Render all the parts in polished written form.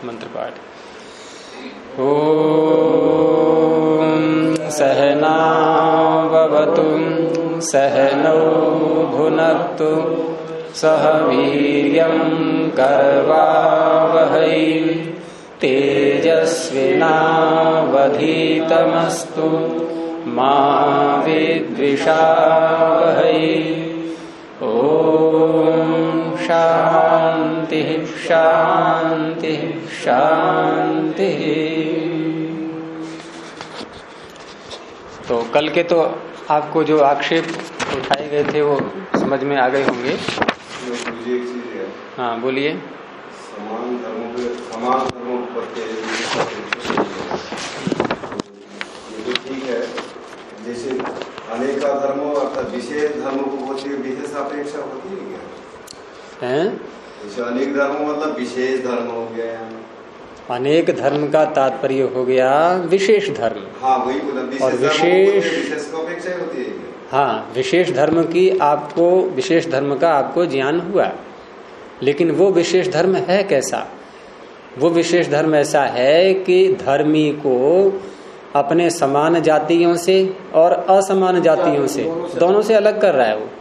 मंत्र पाठ। ओम सहना भवतु सहनौ भुनक्तु सह वीर्यं करवावहै तेजस्विनावधीतमस्तु मा विद्विषावहै। ओम शांति शांति शांति। तो कल के तो आपको जो आक्षेप उठाए गए थे वो समझ में आ गए होंगे। हाँ बोलिए। समान धर्मों पर ये तो ठीक है, जैसे अनेका धर्मों अर्थात विशेष धर्मों को होती है, विशेष अपेक्षा होती है क्या? जैसे अनेक धर्म मतलब विशेष धर्म हो गया। अनेक धर्म का तात्पर्य हो गया विशेष धर्म। हाँ वही बोला, और विशेष को अपेक्षा होती है। हाँ, विशेष धर्म की आपको विशेष धर्म का आपको ज्ञान हुआ, लेकिन वो विशेष धर्म है कैसा? वो विशेष धर्म ऐसा है कि धर्मी को अपने समान जातियों से और असमान जातियों से दोनों से अलग कर रहा है वो।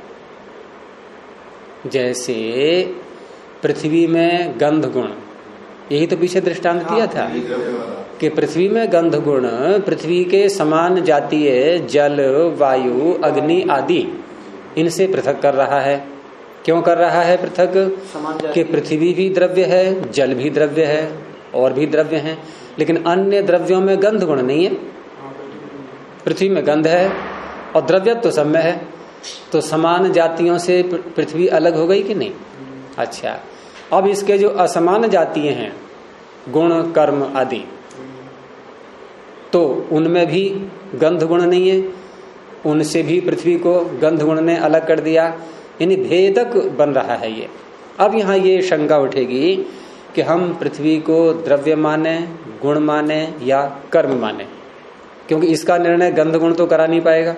जैसे पृथ्वी में गंध गुण, यही तो पीछे दृष्टांत दिया था कि पृथ्वी में गंध गुण पृथ्वी के समान जातीय जल वायु अग्नि आदि इनसे पृथक कर रहा है। क्यों कर रहा है पृथक? कि पृथ्वी भी द्रव्य है, जल भी द्रव्य है और भी द्रव्य हैं, लेकिन अन्य द्रव्यों में गंध गुण नहीं है। पृथ्वी में गंध है और द्रव्य तो सब में है, तो समान जातियों से पृथ्वी अलग हो गई कि नहीं? अच्छा, अब इसके जो असमान जातीय हैं गुण कर्म आदि, तो उनमें भी गंध गुण नहीं है, उनसे भी पृथ्वी को गंध गुण ने अलग कर दिया, यानी भेदक बन रहा है ये। अब यहाँ ये शंका उठेगी कि हम पृथ्वी को द्रव्य माने, गुण माने या कर्म माने, क्योंकि इसका निर्णय गंध गुण तो करा नहीं पाएगा।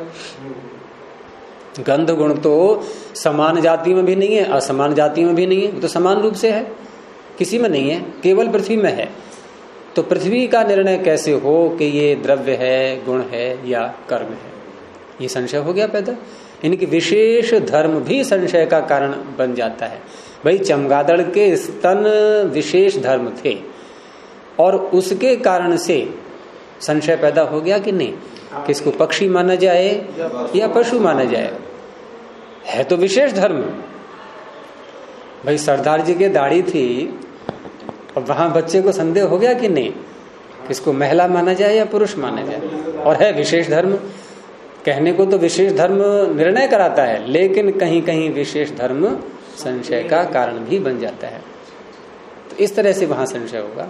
गंध गुण तो समान जाति में भी नहीं है, असमान जाति में भी नहीं है, वो तो समान रूप से है, किसी में नहीं है, केवल पृथ्वी में है। तो पृथ्वी का निर्णय कैसे हो कि ये द्रव्य है, गुण है या कर्म है? ये संशय हो गया पैदा। इनकी विशेष धर्म भी संशय का कारण बन जाता है। भाई चमगादड़ के स्तन विशेष धर्म थे और उसके कारण से संशय पैदा हो गया कि नहीं, किसको पक्षी माना जाए या पशु माना जाए? है तो विशेष धर्म। भाई सरदार जी के दाढ़ी थी और वहां बच्चे को संदेह हो गया कि नहीं, किसको महिला माना जाए या पुरुष माना जाए? और है विशेष धर्म। कहने को तो विशेष धर्म निर्णय कराता है, लेकिन कहीं कहीं विशेष धर्म संशय का कारण भी बन जाता है। तो इस तरह से वहां संशय होगा।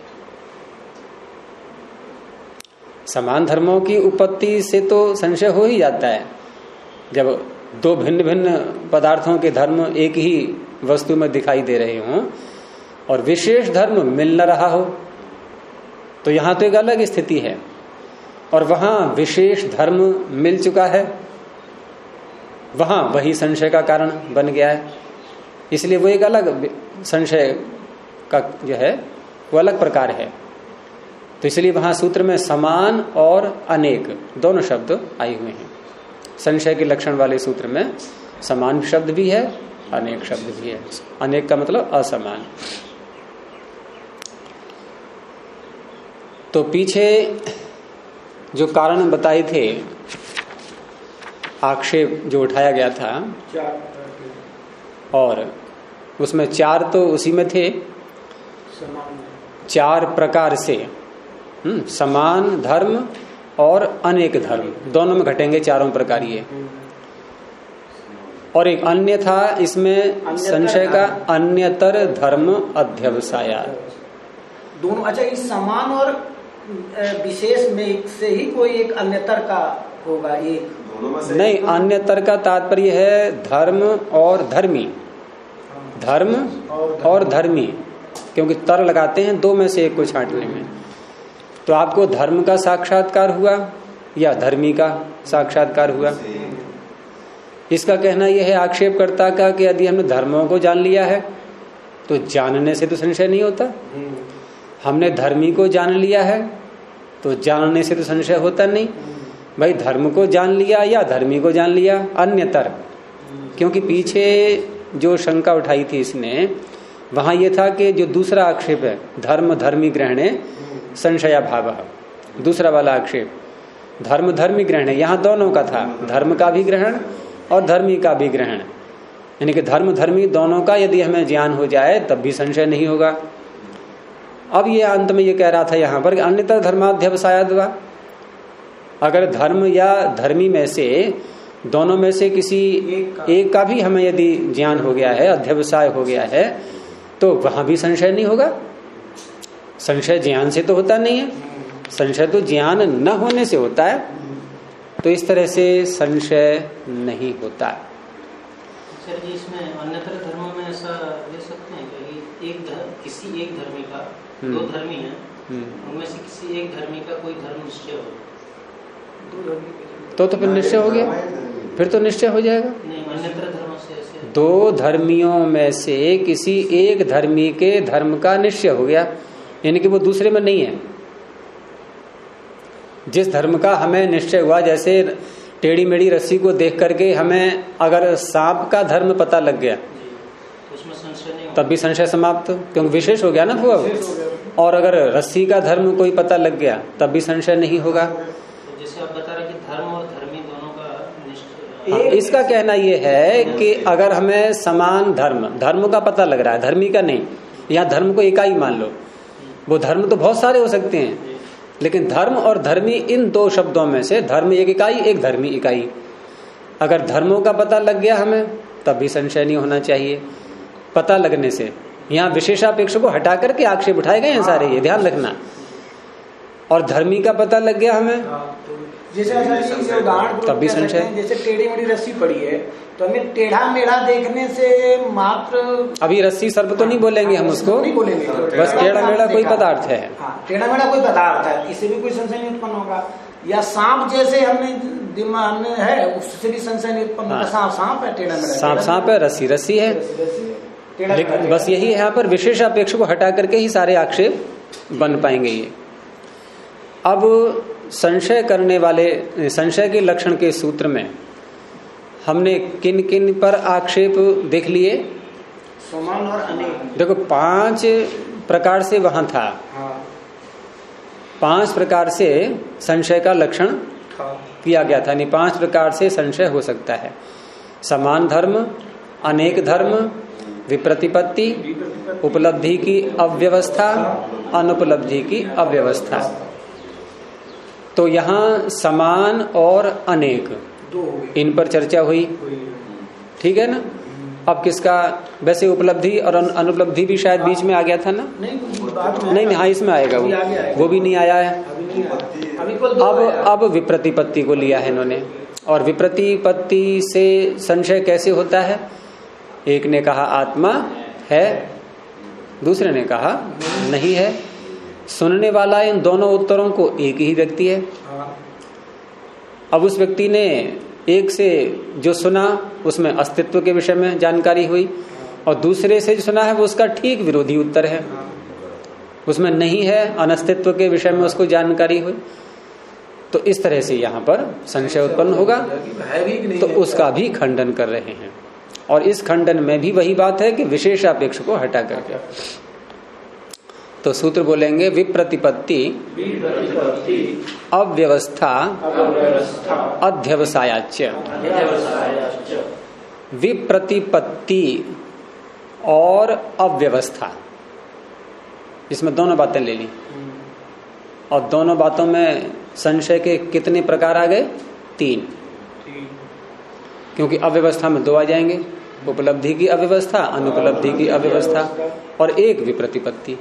समान धर्मों की उत्पत्ति से तो संशय हो ही जाता है। जब दो भिन्न भिन्न पदार्थों के धर्म एक ही वस्तु में दिखाई दे रहे हों और विशेष धर्म मिल न रहा हो, तो यहां तो एक अलग स्थिति है और वहां विशेष धर्म मिल चुका है, वहां वही संशय का कारण बन गया है। इसलिए वो एक अलग संशय का जो है वो अलग प्रकार है। तो इसलिए वहां सूत्र में समान और अनेक दोनों शब्द आए हुए हैं। संशय के लक्षण वाले सूत्र में समान शब्द भी है, अनेक शब्द भी है। अनेक का मतलब असमान। तो पीछे जो कारण बताए थे, आक्षेप जो उठाया गया था, और उसमें चार तो उसी में थे, चार प्रकार से समान धर्म और अनेक धर्म दोनों में घटेंगे चारों प्रकार ये। और एक अन्य था इसमें संशय का, अन्यतर धर्म अध्यवसाया दोनों। अच्छा, इस समान और विशेष में से ही कोई एक अन्यतर का होगा? एक नहीं, अन्यतर का तात्पर्य है धर्म और धर्मी, धर्म और धर्मी, क्योंकि तर लगाते हैं दो में से एक को छांटने में। तो आपको धर्म का साक्षात्कार हुआ या धर्मी का साक्षात्कार हुआ? इसका कहना यह है आक्षेपकर्ता का कि यदि हमने धर्मों को जान लिया है तो जानने से तो संशय नहीं होता। हमने धर्मी को जान लिया है तो जानने से तो संशय होता नहीं। भाई धर्म को जान लिया या धर्मी को जान लिया, अन्यतर। क्योंकि पीछे जो शंका उठाई थी इसने, वहां ये था कि जो दूसरा आक्षेप है धर्म धर्मी ग्रहणे संशया भाव, दूसरा वाला आक्षेप धर्म धर्मी ग्रहण, यहाँ दोनों का था, धर्म का भी ग्रहण और धर्मी का भी ग्रहण। यानी कि धर्म धर्मी दोनों का यदि हमें ज्ञान हो जाए तब भी संशय नहीं होगा। अब ये अंत में ये कह रहा था यहाँ पर कि अन्यतर धर्माध्यवसायद्वा, अगर धर्म या धर्मी में से दोनों में से किसी एक का भी हमें यदि ज्ञान हो गया है, अध्यवसाय हो गया है, तो वहां भी संशय नहीं होगा। संशय ज्ञान से तो होता नहीं है, संशय तो ज्ञान न होने से होता है। तो इस तरह से संशय नहीं होता। सर जी इसमें अन्यतर धर्मों में ऐसा ले सकते हैं कि किसी एक धर्मी का, दो धर्मी हैं, उनमें से किसी एक धर्मी का कोई धर्म निश्चय हो, तो फिर निश्चय हो गया, फिर तो निश्चय हो जाएगा। नहीं, अन्यतर धर्मों से ऐसे दो धर्मियों में से किसी एक धर्मी के धर्म का निश्चय हो गया, यानी कि वो दूसरे में नहीं है। जिस धर्म का हमें निश्चय हुआ, जैसे टेढ़ी मेढ़ी रस्सी को देख करके हमें अगर सांप का धर्म पता लग गया तब भी संशय समाप्त, क्योंकि विशेष हो गया ना वो अब। और अगर रस्सी का धर्म कोई पता लग गया तब भी संशय नहीं होगा। जैसे आप बता रहे कि धर्म और धर्मी दोनों का निश्चय, इसका कहना यह है कि अगर हमें समान धर्म का पता लग रहा है, धर्मी का नहीं, यहाँ धर्म को इकाई मान लो, वो धर्म तो बहुत सारे हो सकते हैं, लेकिन धर्म और धर्मी इन दो शब्दों में से धर्म एक इकाई, एक धर्मी इकाई। अगर धर्मों का पता लग गया हमें तब भी संशय नहीं होना चाहिए। पता लगने से यहाँ विशेषापेक्ष को हटा करके आक्षेप उठाए गए हैं सारे, ये ध्यान रखना। और धर्मी का पता लग गया हमें जैसे तब भी संशय। जैसे टेढ़ी मेढ़ी रस्सी पड़ी है तो हमें टेढ़ा मेढ़ा देखने से मात्र, अभी रस्सी सर्प तो नहीं बोलेंगे हम उसको, नहीं बोलेंगे, बस टेढ़ा मेढ़ा कोई पदार्थ है। टेढ़ा मेढ़ा कोई पदार्थ है, इससे भी कोई संशय नहीं उत्पन्न होगा। या सांप जैसे हमने दिमाग में है, उससे भी संशय नहीं उत्पन्न होगा। सांप सांप है, टेढ़ा मेढ़ा सांप है, रस्सी रस्सी है। लेकिन बस यही यहाँ पर विशेषापेक्ष को हटा करके ही सारे आक्षेप बन पाएंगे। ये अब संशय करने वाले, संशय के लक्षण के सूत्र में हमने किन किन पर आक्षेप देख लिए? समान और अनेक। देखो 5 प्रकार से वहां था, 5 प्रकार से संशय का लक्षण किया गया था। नहीं, 5 प्रकार से संशय हो सकता है। समान धर्म, अनेक धर्म, विप्रतिपत्ति, उपलब्धि की अव्यवस्था, अनुपलब्धि की अव्यवस्था। तो यहाँ समान और अनेक, इन पर चर्चा हुई, ठीक है ना। अब किसका, वैसे उपलब्धि और अनुपलब्धि भी शायद बीच में आ गया था ना। नहीं, हाँ इसमें आएगा वो भी नहीं आया है। अब विप्रतिपत्ति को लिया है इन्होंने। और विप्रतिपत्ति से संशय कैसे होता है? एक ने कहा आत्मा है, दूसरे ने कहा नहीं है। सुनने वाला इन दोनों उत्तरों को एक ही व्यक्ति है। अब उस व्यक्ति ने एक से जो सुना उसमें अस्तित्व के विषय में जानकारी हुई, और दूसरे से जो सुना है वो उसका ठीक विरोधी उत्तर है, उसमें नहीं है, अनस्तित्व के विषय में उसको जानकारी हुई। तो इस तरह से यहाँ पर संशय उत्पन्न होगा, तो उसका भी खंडन कर रहे हैं। और इस खंडन में भी वही बात है कि विशेषापेक्ष को हटा करके। तो सूत्र बोलेंगे विप्रतिपत्ति, अव्यवस्था, अध्यवसायाच्य। विप्रतिपत्ति और अव्यवस्था, इसमें दोनों बातें ले ली। और दोनों बातों में संशय के कितने प्रकार आ गए? 3। क्योंकि अव्यवस्था में 2 आ जाएंगे, उपलब्धि की अव्यवस्था, अनुपलब्धि की अव्यवस्था, और एक विप्रतिपत्ति।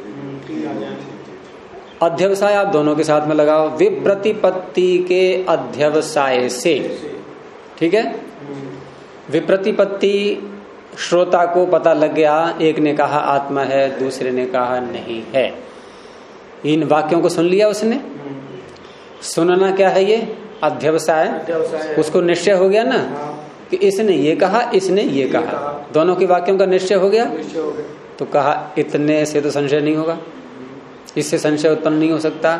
अध्यवसाय आप दोनों के साथ में लगाओ। विप्रतिपत्ति के अध्यवसाय से, ठीक है। विप्रतिपत्ति श्रोता को पता लग गया, एक ने कहा आत्मा है, दूसरे ने कहा नहीं है। इन वाक्यों को सुन लिया उसने। सुनना क्या है? ये अध्यवसाय। उसको निश्चय हो गया ना कि इसने ये कहा, इसने ये कहा, दोनों के वाक्यों का निश्चय हो गया। तो कहा इतने से तो संशय नहीं होगा, इससे संशय उत्पन्न नहीं हो सकता।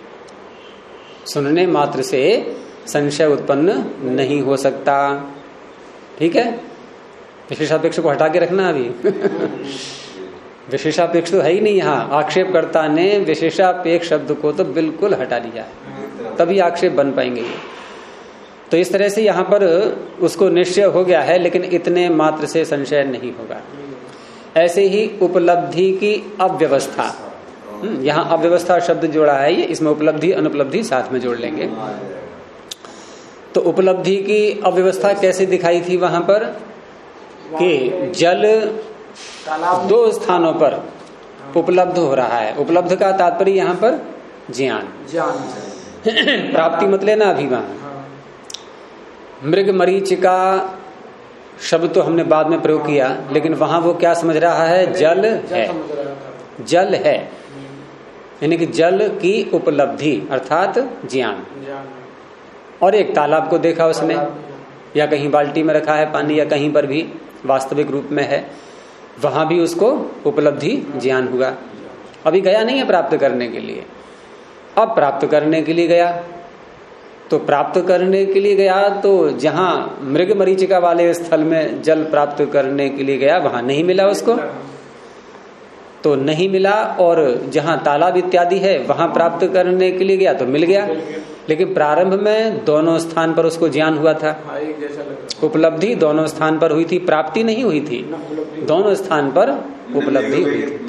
सुनने मात्र से संशय उत्पन्न नहीं हो सकता। ठीक है, विशेषापेक्ष को हटा के रखना अभी। विशेषापेक्ष तो है ही नहीं यहाँ। आक्षेपकर्ता ने विशेषापेक्ष शब्द को तो बिल्कुल हटा दिया है, तभी आक्षेप बन पाएंगे ये। तो इस तरह से यहाँ पर उसको निश्चय हो गया है, लेकिन इतने मात्र से संशय नहीं होगा। ऐसे ही उपलब्धि की अव्यवस्था, यहाँ अव्यवस्था शब्द जोड़ा है ये, इसमें उपलब्धि अनुपलब्धि साथ में जोड़ लेंगे। तो उपलब्धि की अव्यवस्था कैसे दिखाई थी वहां पर कि जल दो स्थानों पर उपलब्ध हो रहा है। उपलब्ध का तात्पर्य यहाँ पर ज्ञान प्राप्ति मत लेना अभी। वहां मृग मरीचिका शब्द तो हमने बाद में प्रयोग किया, लेकिन वहां वो क्या समझ रहा है? जल है, जल है, यानी कि जल की उपलब्धि अर्थात ज्ञान। और एक तालाब को देखा उसने, या कहीं बाल्टी में रखा है पानी, या कहीं पर भी वास्तविक रूप में है, वहां भी उसको उपलब्धि ज्ञान हुआ। अभी गया नहीं है प्राप्त करने के लिए, अब प्राप्त करने के लिए गया। तो प्राप्त करने के लिए गया तो जहां मृग मरीचिका वाले स्थल में जल प्राप्त करने के लिए गया वहां नहीं मिला उसको, तो नहीं मिला। और जहां तालाब इत्यादि है वहां प्राप्त करने के लिए गया तो मिल गया। लेकिन प्रारंभ में दोनों स्थान पर उसको ज्ञान हुआ था, उपलब्धि दोनों स्थान पर हुई थी, प्राप्ति नहीं हुई थी, दोनों स्थान पर उपलब्धि हुई थी।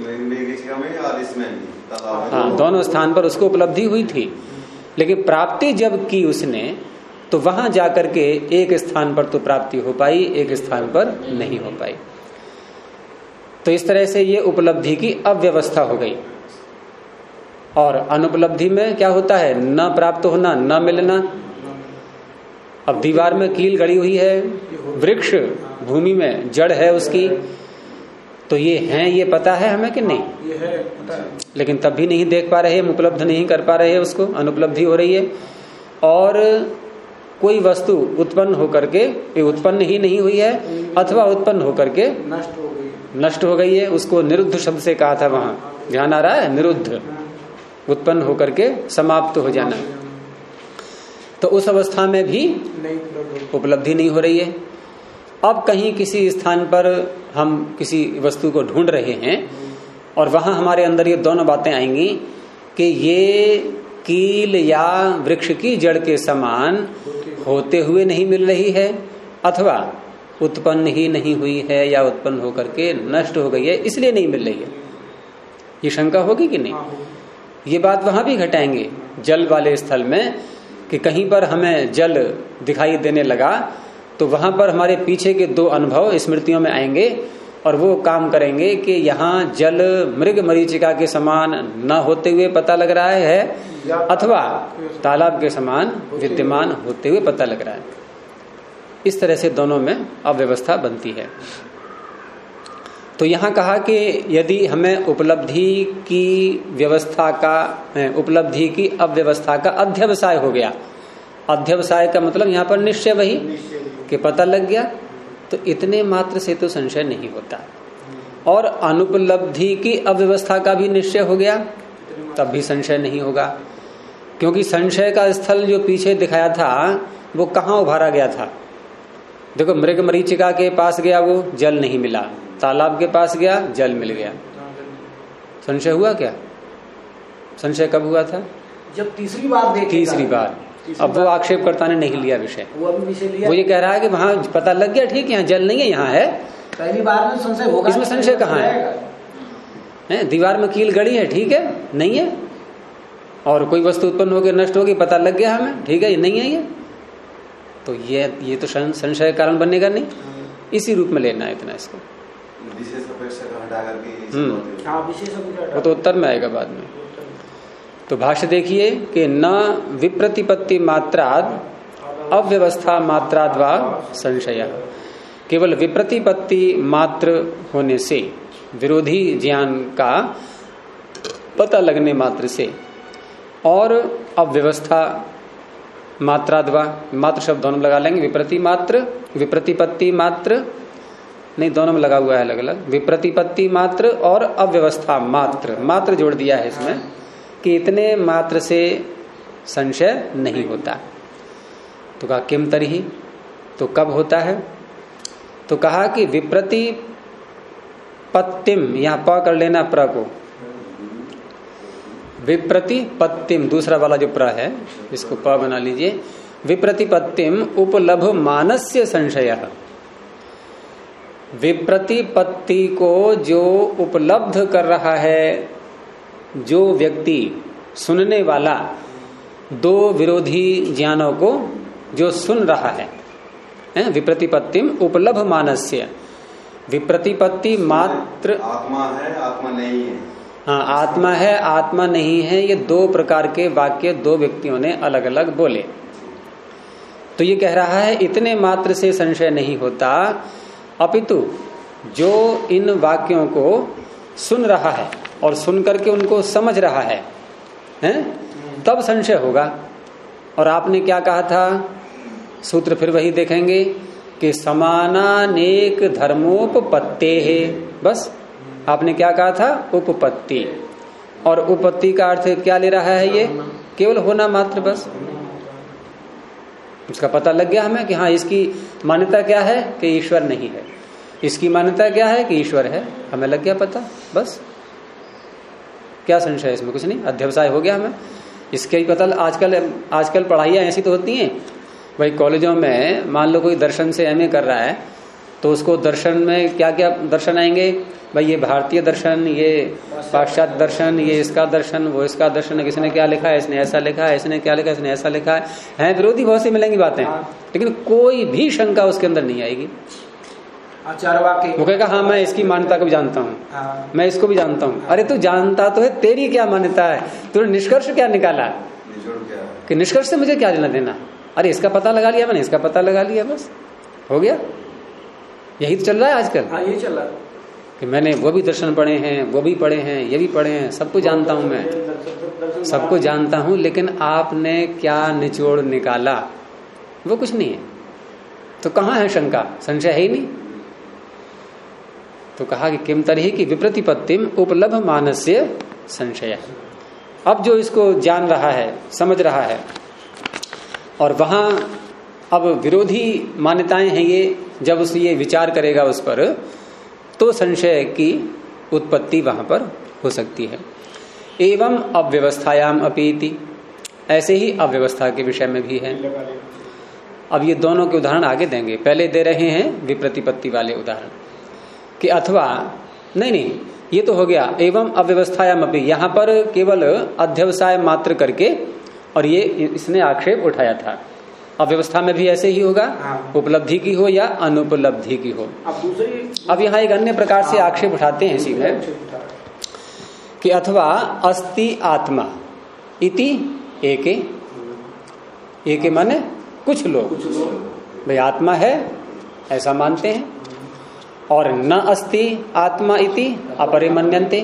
हाँ, दोनों स्थान पर उसको उपलब्धि हुई थी। लेकिन प्राप्ति जब की उसने तो वहां जाकर के एक स्थान पर तो प्राप्ति हो पाई, एक स्थान पर नहीं हो पाई। तो इस तरह से ये उपलब्धि की अव्यवस्था हो गई। और अनुपलब्धि में क्या होता है? न प्राप्त होना, न मिलना। अब दीवार में कील गड़ी हुई है, वृक्ष भूमि में जड़ है उसकी, तो ये है, ये पता है हमें कि नहीं? ये है, पता है। लेकिन तब भी नहीं देख पा रहे हैं, उपलब्ध नहीं कर पा रहे हैं उसको, अनुपलब्धि हो रही है। और कोई वस्तु उत्पन्न होकर के उत्पन्न ही नहीं हुई है, अथवा उत्पन्न होकर के नष्ट हो गई है। उसको निरुद्ध शब्द से कहा था, वहां ध्यान आ रहा है? निरुद्ध, उत्पन्न होकर के समाप्त हो जाना। तो उस अवस्था में भी उपलब्धि नहीं हो रही है। अब कहीं किसी स्थान पर हम किसी वस्तु को ढूंढ रहे हैं और वहां हमारे अंदर ये दोनों बातें आएंगी कि ये कील या वृक्ष की जड़ के समान होते हुए नहीं मिल रही है, अथवा उत्पन्न ही नहीं हुई है, या उत्पन्न होकर के नष्ट हो गई है इसलिए नहीं मिल रही है। ये शंका होगी कि नहीं? ये बात वहां भी घटाएंगे जल वाले स्थल में कि कहीं पर हमें जल दिखाई देने लगा तो वहां पर हमारे पीछे के दो अनुभव स्मृतियों में आएंगे और वो काम करेंगे कि यहाँ जल मृग मरीचिका के समान न होते हुए पता लग रहा है, अथवा तालाब के समान विद्यमान होते हुए पता लग रहा है। इस तरह से दोनों में अव्यवस्था बनती है। तो यहाँ कहा कि यदि हमें उपलब्धि की व्यवस्था का, उपलब्धि की अव्यवस्था का अध्यवसाय हो गया, अध्यवसाय का मतलब यहाँ पर निश्चय वही कि पता लग गया, तो इतने मात्र से तो संशय नहीं होता। और अनुपलब्धि की अव्यवस्था का भी निश्चय हो गया तब भी संशय नहीं होगा, क्योंकि संशय का स्थल जो पीछे दिखाया था वो कहाँ उभारा गया था? देखो, मृग मरीचिका के पास गया वो जल नहीं मिला, तालाब के पास गया जल मिल गया, संशय हुआ क्या? संशय कब हुआ था? जब तीसरी बार देखेगा। तीसरी बार। अब वो आक्षेपकर्ता ने नहीं लिया विषय, वो अभी विषय लिया। वो ये कह रहा है कि वहां पता लग गया, ठीक है, यहाँ जल नहीं है, यहाँ है। पहली बार में संशय होगा, इसमें संशय कहाँ है? दीवार में कील गड़ी है, ठीक है, नहीं है। और कोई वस्तु उत्पन्न होकर नष्ट होगी, पता लग गया हमें, ठीक है, ये नहीं है ये, तो ये तो संशय कारण बनेगा नहीं। इसी रूप में लेना है इतना इसको। वो तो उत्तर में आएगा बाद में। तो भाष्य देखिए कि न विप्रतिपत्ति मात्राद अव्यवस्था मात्राद वा संशय, केवल विप्रतिपत्ति मात्र होने से, विरोधी ज्ञान का पता लगने मात्र से, और अव्यवस्था मात्राद वा, मात्र शब्द दोनों लगा लेंगे, विप्रति मात्र, विप्रतिपत्ति मात्र नहीं, दोनों में लगा हुआ है अलग अलग। विप्रतिपत्ति मात्र और अव्यवस्था मात्र, मात्र जोड़ दिया है इसमें कि इतने मात्र से संशय नहीं होता। तो कहा किम तर्हि, तो कब होता है? तो कहा कि विप्रतिपत्तिम, यहां प कर लेना प्र को, विप्रतिपत्तिम दूसरा वाला जो प्र है इसको प बना लीजिए। विप्रतिपत्तिम उपलभ मानस्य संशयः, विप्रतिपत्ति को जो उपलब्ध कर रहा है जो व्यक्ति, सुनने वाला, दो विरोधी ज्ञानों को जो सुन रहा है, विप्रतिपत्तिम उपलभ मानस्य, विप्रतिपत्ति मात्र आत्मा है आत्मा नहीं है। हाँ, आत्मा है आत्मा नहीं है, ये दो प्रकार के वाक्य दो व्यक्तियों ने अलग अलग बोले। तो ये कह रहा है इतने मात्र से संशय नहीं होता, अपितु जो इन वाक्यों को सुन रहा है और सुन करके उनको समझ रहा है, तब संशय होगा। और आपने क्या कहा था? सूत्र फिर वही देखेंगे कि समानानेक धर्मोपपत्ते है। बस आपने क्या कहा था? उपपत्ति। और उपपत्ति का अर्थ क्या ले रहा है? ये केवल होना मात्र, बस उसका पता लग गया हमें कि हाँ, इसकी मान्यता क्या है कि ईश्वर नहीं है, इसकी मान्यता क्या है कि ईश्वर है, हमें लग गया पता। बस क्या संशय इसमें? कुछ नहीं, अध्यवसाय हो गया हमें। इसके ही पता। आजकल पढ़ाइयाँ ऐसी तो होती हैं भाई, कॉलेजों में मान लो कोई दर्शन से एमए कर रहा है तो उसको दर्शन में क्या क्या दर्शन आएंगे भाई, ये भारतीय दर्शन, ये पाश्चात्य दर्शन, ये इसका दर्शन, वो इसका दर्शन, किसने क्या लिखा है, इसने ऐसा लिखा है, इसने क्या लिखा है, इसने ऐसा लिखा है। विरोधी बहुत सी मिलेंगी बातें, लेकिन कोई भी शंका उसके अंदर नहीं आएगी। वो कहेगा हाँ मैं इसकी मान्यता को भी जानता हूँ, मैं इसको भी जानता हूँ। अरे तू जानता तो है, तेरी क्या मान्यता है? तूने निष्कर्ष क्या निकाला कि निष्कर्ष से मुझे क्या लेना देना? अरे इसका पता लगा लिया मैंने, इसका पता लगा लिया, बस हो गया। यही तो चल रहा है आजकल। हाँ, ये चल रहा है कि मैंने वो भी दर्शन पढ़े हैं, वो भी पढ़े हैं, ये भी पढ़े हैं, सब कुछ जानता हूं मैं, सबको जानता हूं, लेकिन आपने क्या निचोड़ निकाला? वो कुछ नहीं है। तो कहाँ है शंका? संशय है ही नहीं। तो कहा कि किम तर्हि की विप्रतिपत्तिम उपलभ मानस्य संशय। अब जो इसको जान रहा है, समझ रहा है, और वहां अब विरोधी मान्यताएं हैं, ये जब उस ये विचार करेगा उस पर, तो संशय की उत्पत्ति वहां पर हो सकती है। एवं अव्यवस्थायाम अपीति, ऐसे ही अव्यवस्था के विषय में भी है। अब ये दोनों के उदाहरण आगे देंगे, पहले दे रहे हैं विप्रतिपत्ति वाले उदाहरण कि अथवा नहीं, ये तो हो गया एवं अव्यवस्थायाम अपि, यहां पर केवल अध्यवसाय मात्र करके, और ये इसने आक्षेप उठाया था अव्यवस्था में भी ऐसे ही होगा, उपलब्धि की हो या अनुपलब्धि की हो। अब यहाँ एक अन्य प्रकार से आक्षेप उठाते हैं सीधे कि अथवा अस्ति आत्मा इति एके, एके माने कुछ लोग भाई आत्मा है ऐसा मानते हैं, और न अस्ति आत्मा इति अपरे मन्यन्ते,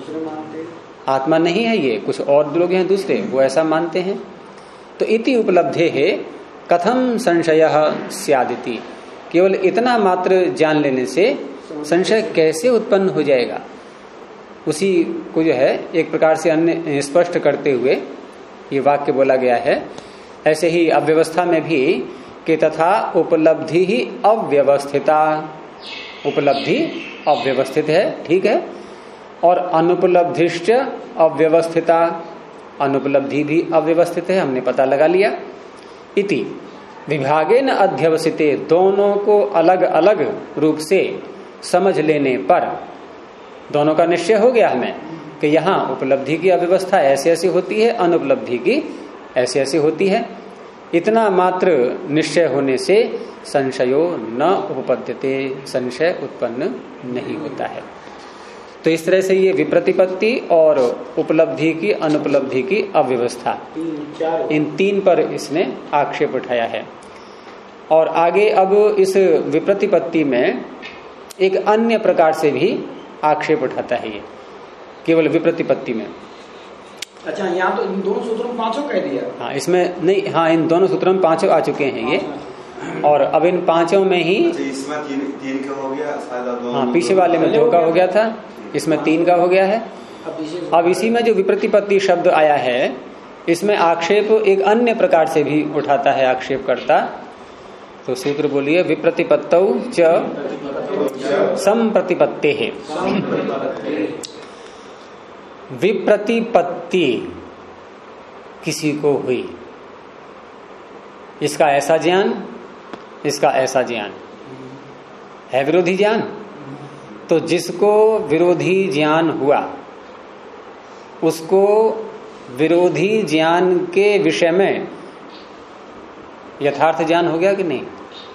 आत्मा नहीं है ये, कुछ और लोग हैं दूसरे, वो ऐसा मानते हैं। तो इति उपलब्धे है कथम संशय स्यादिति, केवल इतना मात्र जान लेने से संशय कैसे उत्पन्न हो जाएगा, उसी को जो है एक प्रकार से अन्य स्पष्ट करते हुए ये वाक्य बोला गया है। ऐसे ही अव्यवस्था में भी कि तथा उपलब्धि ही अव्यवस्थिता, उपलब्धि अव्यवस्थित है, ठीक है, और अनुपलब्धिश्च अव्यवस्थिता, अनुपलब्धि भी अव्यवस्थित है, हमने पता लगा लिया। इति विभागेन अध्यवसिते, दोनों को अलग अलग रूप से समझ लेने पर दोनों का निश्चय हो गया हमें कि यहाँ उपलब्धि की अव्यवस्था ऐसी ऐसी होती है, अनुपलब्धि की ऐसी ऐसी होती है। इतना मात्र निश्चय होने से संशयो न उपपद्यते, संशय उत्पन्न नहीं होता है। तो इस तरह से ये विप्रतिपत्ति और उपलब्धि की अनुपलब्धि की अव्यवस्था, इन तीन पर इसने आक्षेप उठाया है। और आगे अब इस विप्रतिपत्ति में एक अन्य प्रकार से भी आक्षेप उठाता है ये, केवल विप्रतिपत्ति में। अच्छा, यहाँ तो इन दोनों सूत्रों में पांचों कह दिया। हाँ, इसमें नहीं, हाँ इन दोनों सूत्रों में पांचों आ चुके हैं ये, और अब इन पांचों में ही इसमें तीन का हो गया शायद। हाँ, पीछे वाले में 2 का हो गया था, इसमें 3 का हो गया है। अब इसी में जो विप्रतिपत्ति शब्द आया है, इसमें आक्षेप एक अन्य प्रकार से भी उठाता है आक्षेप करता। तो सूत्र बोलिए, विप्रतिपत्तौ च संप्रतिपत्ते है। विप्रतिपत्ति किसी को हुई, इसका ऐसा ज्ञान, इसका ऐसा ज्ञान है, विरोधी ज्ञान। तो जिसको विरोधी ज्ञान हुआ उसको विरोधी ज्ञान के विषय में यथार्थ ज्ञान हो गया कि नहीं?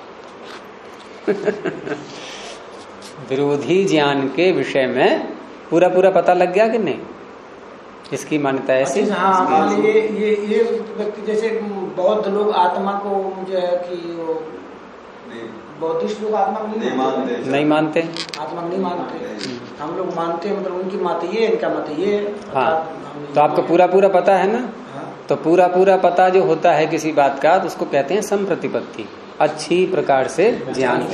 विरोधी ज्ञान के विषय में पूरा पूरा पता लग गया कि नहीं? इसकी मान्यता ऐसी। हाँ, ये व्यक्ति जैसे बौद्ध लोग आत्मा को जो है कि वो बौद्धिस्ट लोग आत्मा को नहीं मानते, आत्मा नहीं मानते। हम लोग मानते, मतलब उनकी मत ये, इनका मत ये। हाँ, तो आपको पूरा पूरा पता है ना? तो पूरा पूरा पता जो होता है किसी बात का, तो उसको कहते हैं संप्रतिपत्ति, अच्छी प्रकार से ज्ञान।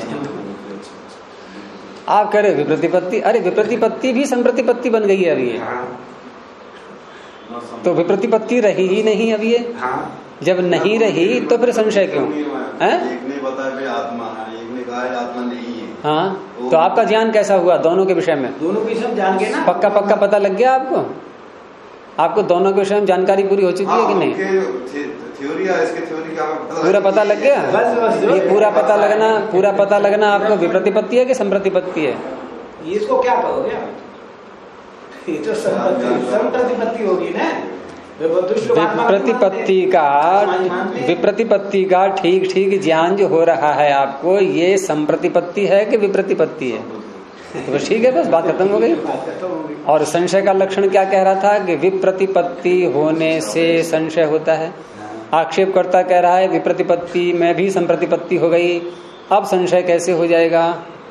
आप कह रहे विप्रतिपत्ति, अरे विप्रतिपत्ति भी संप्रतिपत्ति बन गई है अभी ये। तो विप्रतिपत्ति रही ही नहीं अभी ये। जब नहीं रही तो फिर संशय क्यों है? एक ने बताया आत्मा है, एक ने कहा आत्मा नहीं है। हाँ, तो आपका ज्ञान कैसा हुआ दोनों के विषय में? दोनों के विषय में जान गए ना, पक्का पक्का पता लग गया आपको? आपको दोनों के विषय में जानकारी पूरी हो चुकी है कि नहीं? थ्योरी है, इसके थ्योरी का पूरा पता लग गया। ये पूरा पता लगना आपको विप्रतिपत्ति है कि संप्रतिपत्ति है? इसको क्या कहोगे? ये तो संप्रतिपत्ति होगी ना। विप्रतिपत्ति का ठीक ठीक ज्ञान जो हो रहा है आपको, ये संप्रतिपत्ति है कि विप्रतिपत्ति है? तो ठीक है, बस बात खत्म हो गई। और संशय का लक्षण क्या कह रहा था कि विप्रतिपत्ति होने से संशय होता है। आक्षेपकर्ता कह रहा है विप्रतिपत्ति में भी संप्रतिपत्ति हो गई, अब संशय कैसे हो जाएगा?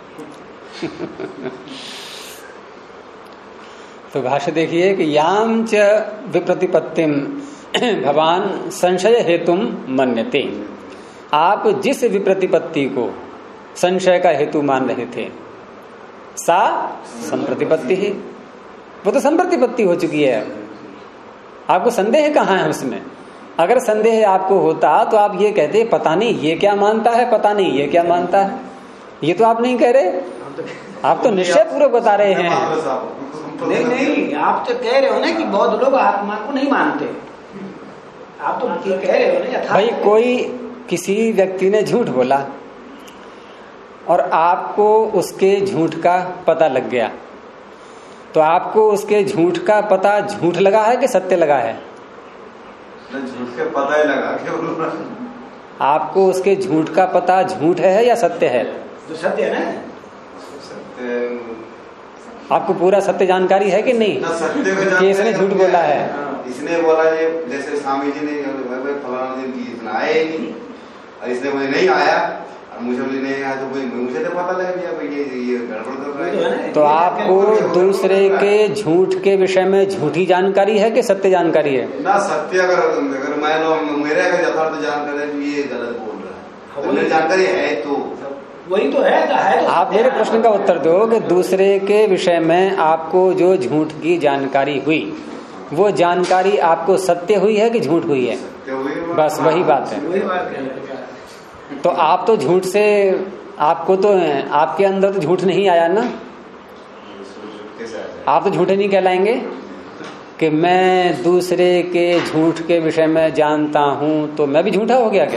तो भाष्य देखिए कि याम च विप्रतिपत्तिम भवान संशय हेतुम मन्यते। आप जिस विप्रतिपत्ति को संशय का हेतु मान रहे थे, सा संप्रतिपत्ति है, वो तो संप्रतिपत्ति हो चुकी है। आपको संदेह कहाँ है उसमें? अगर संदेह आपको होता तो आप ये कहते पता नहीं ये क्या मानता है, पता नहीं ये क्या मानता है। ये तो आप नहीं कह रहे, आप तो निश्चय पूर्वक बता रहे हैं। नहीं, आप तो कह रहे हो ना कि बौद्ध लोग आत्मा को नहीं मानते। आप तो ये कह रहे हो ना। भाई कोई किसी व्यक्ति ने झूठ बोला और आपको उसके झूठ का पता लग गया, तो आपको उसके झूठ का पता झूठ लगा है कि सत्य लगा है? झूठ का पता ही लगा क्यों? आपको उसके झूठ का पता झूठ है या सत्य है? तो सत्य है ना। सत्य आपको पूरा सत्य जानकारी है कि नहीं कि इसने झूठ बोला है? इसने बोला ये, जैसे स्वामी जी ने फलाना दिन की इतना आया ही नहीं, और इसने मुझे नहीं आया और मुझे नहीं आया, तो मुझे तो पता लग गया भाई ये गड़बड़ कर रहा है। तो आपको दूसरे के झूठ के विषय में झूठी जानकारी है कि सत्य जानकारी है? ना सत्य, अगर मान लो मेरे अगर यथार्थ जानकारी है ये गलत बोल रहा है, जानकारी है तो वही तो है, तो आप मेरे प्रश्न का उत्तर दो कि दूसरे के विषय में आपको जो झूठ की जानकारी हुई, वो जानकारी आपको सत्य हुई है कि झूठ हुई है? बस वही बात है। तो आप तो झूठ से, आपको तो आपके अंदर तो झूठ नहीं आया ना। आप तो झूठे नहीं कहलाएंगे कि मैं दूसरे के झूठ के विषय में जानता हूं तो मैं भी झूठा हो गया क्या?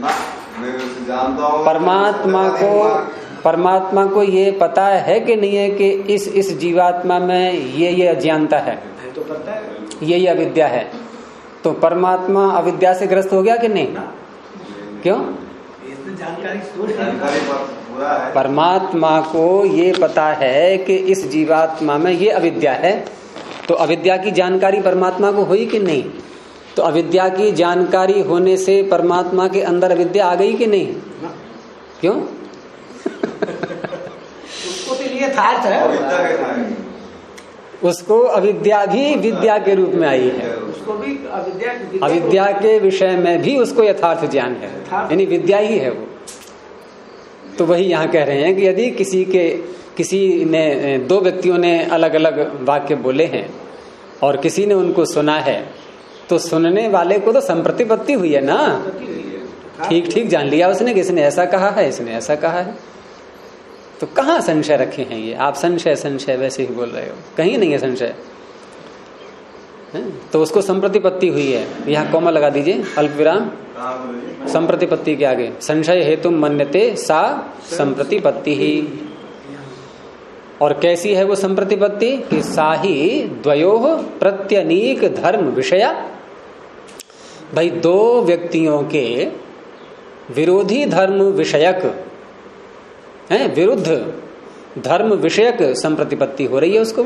परमात्मा को ये पता है कि नहीं है कि इस जीवात्मा में ये अज्ञानता है, तो पता है, ये अविद्या है। तो परमात्मा अविद्या से ग्रस्त हो गया कि नहीं? क्यों? जानकारी पूरा है। परमात्मा को ये पता है कि इस जीवात्मा में ये अविद्या है, तो अविद्या की जानकारी परमात्मा को हुई कि नहीं? तो अविद्या की जानकारी होने से परमात्मा के अंदर अविद्या आ गई कि नहीं? क्यों? उसको तो ये था, उसको अविद्या भी विद्या के रूप में आई है। उसको भी अविद्या के विषय में भी उसको यथार्थ ज्ञान है, यानी विद्या ही है वो। तो वही यहाँ कह रहे हैं कि यदि किसी ने, दो व्यक्तियों ने अलग अलग वाक्य बोले हैं और किसी ने उनको सुना है, तो सुनने वाले को तो संप्रतिपत्ति हुई है ना, ठीक ठीक जान लिया उसने कि इसने ऐसा कहा है, इसने ऐसा कहा है। तो कहाँ संशय रखे हैं ये? आप संशय वैसे ही बोल रहे हो, कहीं नहीं है संशय। तो उसको संप्रतिपत्ति हुई है। यहाँ कॉमा लगा दीजिए, अल्प विराम, संप्रतिपत्ति के आगे संशय हेतु मन्यते सा संप्रतिपत्ति ही। और कैसी है वो संप्रतिपत्ति? कि साही द्वयोः प्रत्यनीक धर्म विषया। भाई दो व्यक्तियों के विरोधी धर्म विषयक है, विरुद्ध धर्म विषयक संप्रतिपत्ति हो रही है उसको।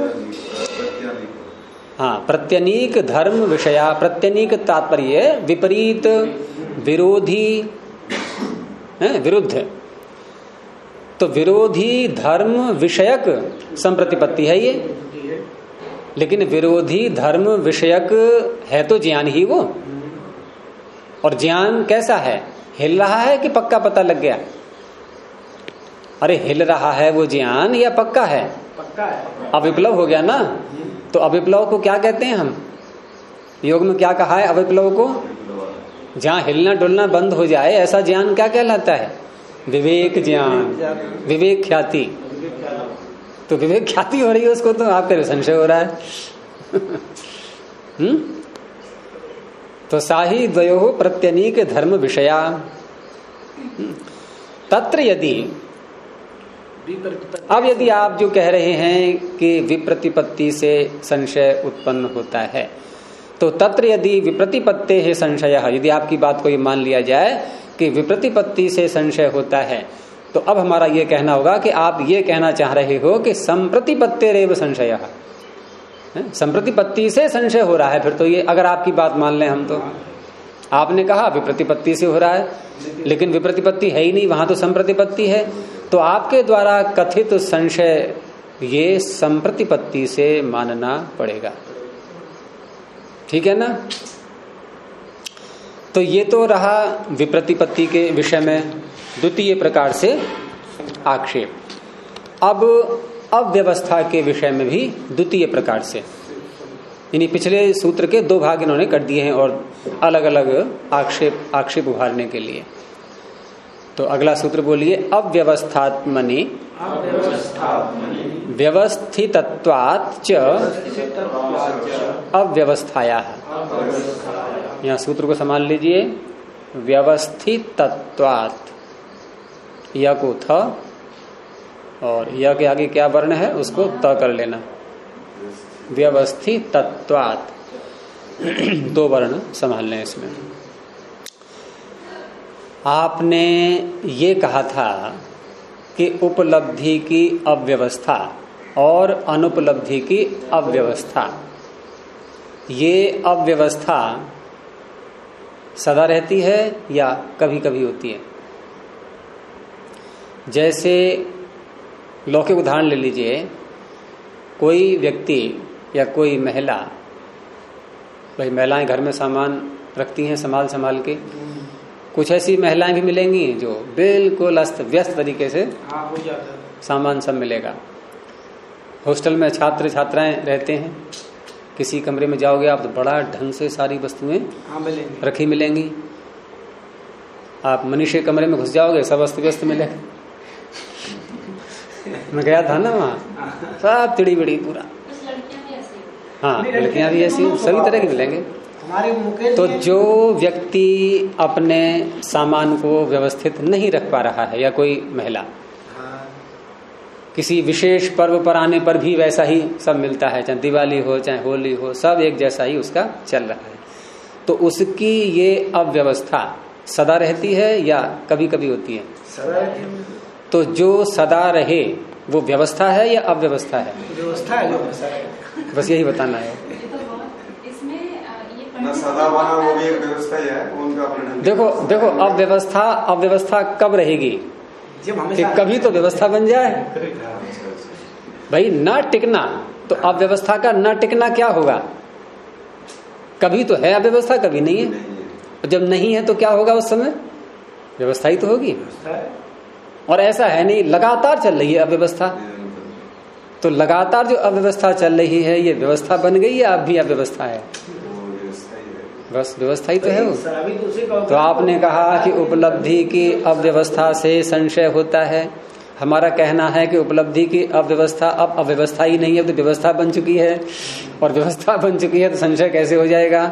हाँ, प्रत्यनीक धर्म विषया। प्रत्यनीक तात्पर्य विपरीत, विरोधी है, विरुद्ध। तो विरोधी धर्म विषयक संप्रतिपत्ति है ये, लेकिन विरोधी धर्म विषयक है तो ज्ञान ही वो। और ज्ञान कैसा है? हिल रहा है कि पक्का पता लग गया? अरे हिल रहा है वो ज्ञान या पक्का है? पक्का है। अविप्लव हो गया ना। तो अविप्लव को क्या कहते हैं हम? योग में क्या कहा है अविप्लव को? जहां हिलना डुलना बंद हो जाए ऐसा ज्ञान क्या कहलाता है? विवेक ज्ञान, विवेक ख्याति। तो विवेक ख्याति हो रही है उसको, तो आपके संशय हो रहा है। तो साही द्वयोः प्रत्यनीक धर्म विषया। तत्र यदि, अब यदि आप जो कह रहे हैं कि विप्रतिपत्ति से संशय उत्पन्न होता है, तो तत्र यदि विप्रतिपत्ते है संशय, यदि आपकी बात को ये मान लिया जाए कि विप्रतिपत्ति से संशय होता है, तो अब हमारा ये कहना होगा कि आप ये कहना चाह रहे हो कि संप्रतिपत्तेरेव संशय, संप्रतिपत्ति से संशय हो रहा है। फिर तो ये, अगर आपकी बात मान लें हम, तो आपने कहा विप्रतिपत्ति से हो रहा है, लेकिन विप्रतिपत्ति है ही नहीं, वहां तो संप्रतिपत्ति है। तो आपके द्वारा कथित संशय ये संप्रतिपत्ति से मानना पड़ेगा, ठीक है ना। तो ये तो रहा विप्रतिपत्ति के विषय में द्वितीय प्रकार से आक्षेप। अब अव्यवस्था के विषय में भी द्वितीय प्रकार से, यानी पिछले सूत्र के दो भाग इन्होंने कर दिए हैं और अलग अलग आक्षेप उभारने के लिए। तो अगला सूत्र बोलिए, अव्यवस्थात्मनि व्यवस्थितत्वात् च अव्यवस्थायाः। यहाँ सूत्र को संभाल लीजिए, व्यवस्थितत्वात्, या को था और या के आगे क्या वर्ण है उसको त कर लेना, व्यवस्थितत्वात्। दो वर्ण संभालने हैं इसमें। आपने ये कहा था कि उपलब्धि की अव्यवस्था और अनुपलब्धि की अव्यवस्था, ये अव्यवस्था सदा रहती है या कभी कभी होती है? जैसे लौकिक उदाहरण ले लीजिए, कोई व्यक्ति या कोई महिला, भाई महिलाएं घर में सामान रखती हैं संभाल के, कुछ ऐसी महिलाएं भी मिलेंगी जो बिल्कुल अस्त व्यस्त तरीके से हो जाता है, सामान सब मिलेगा। हॉस्टल में छात्र छात्राएं रहते हैं, किसी कमरे में जाओगे आप तो बड़ा ढंग से सारी वस्तुएं रखी मिलेंगी। आप मनीषे कमरे में घुस जाओगे सब अस्त व्यस्त मिलेगा। मैं गया था ना वहाँ, सब तिड़ी बिड़ी पूरा। हाँ, लड़कियां भी ऐसी, सभी तरह के मिलेंगे। तो जो व्यक्ति अपने सामान को व्यवस्थित नहीं रख पा रहा है, या कोई महिला किसी विशेष पर्व पर आने पर भी वैसा ही सब मिलता है, चाहे दिवाली हो चाहे होली हो, सब एक जैसा ही उसका चल रहा है, तो उसकी ये अव्यवस्था सदा रहती है या कभी कभी होती है? सदा रहती है। तो जो सदा रहे वो व्यवस्था है या अव्यवस्था है? व्यवस्था है। बस यही बताना है। सदा बना वो भी एक व्यवस्था है, उनका देखो अव्यवस्था कब रहेगी? कि कभी तो व्यवस्था बन जाए भाई। न टिकना, तो अव्यवस्था का न टिकना क्या होगा? कभी तो है अव्यवस्था, कभी नहीं है। जब नहीं है तो क्या होगा? उस समय व्यवस्था ही तो होगी। और ऐसा है नहीं, लगातार चल रही है अव्यवस्था। तो लगातार जो अव्यवस्था चल रही है ये व्यवस्था बन गई या अब भी अव्यवस्था है? बस व्यवस्था ही तो है वो। तो आपने कहा कि उपलब्धि की अव्यवस्था से संशय होता है। हमारा कहना है कि उपलब्धि की अव्यवस्था अब अव्यवस्था ही नहीं है, तो व्यवस्था बन चुकी है, और व्यवस्था बन चुकी है तो संशय कैसे हो जाएगा?